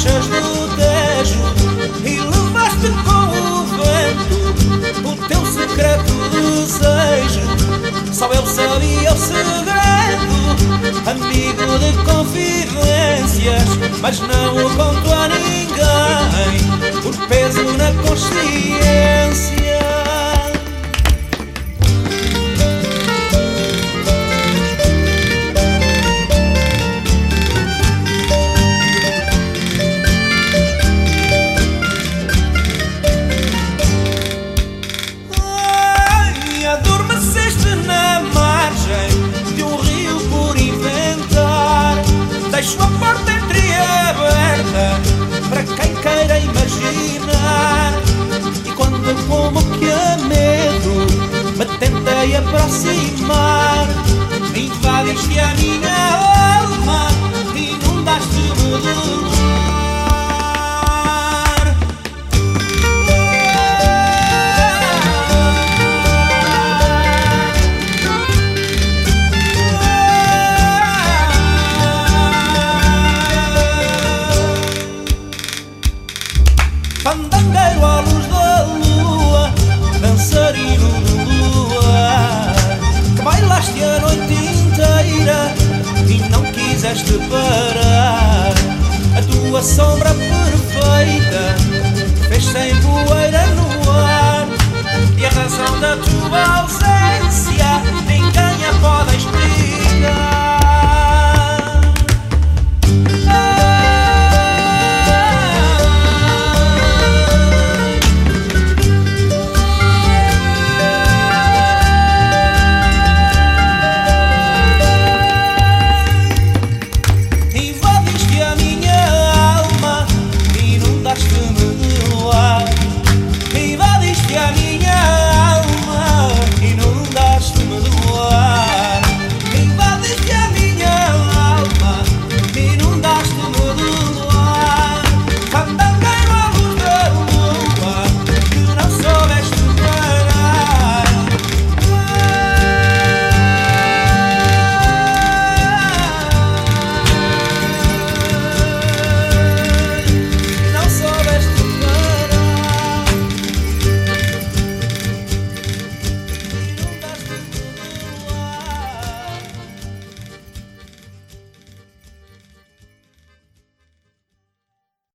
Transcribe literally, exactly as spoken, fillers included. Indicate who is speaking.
Speaker 1: marchas do Tejo e levaste com o vento o teu secreto desejo. Só eu sabia o segredo, amigo de confidências, mas não o conto a ninguém, por peso na consciência. Deixo a porta entreaberta para quem queira imaginar. E quando como que a medo me tentei aproximar, invadiste a minha alma, inundaste-me de luz. Fandangueiro à luz da lua, dançarino do luar, que bailaste a noite inteira e não quiseste parar. A tua sombra perfeita fez sem poeira no ar, e a razão da tua ausência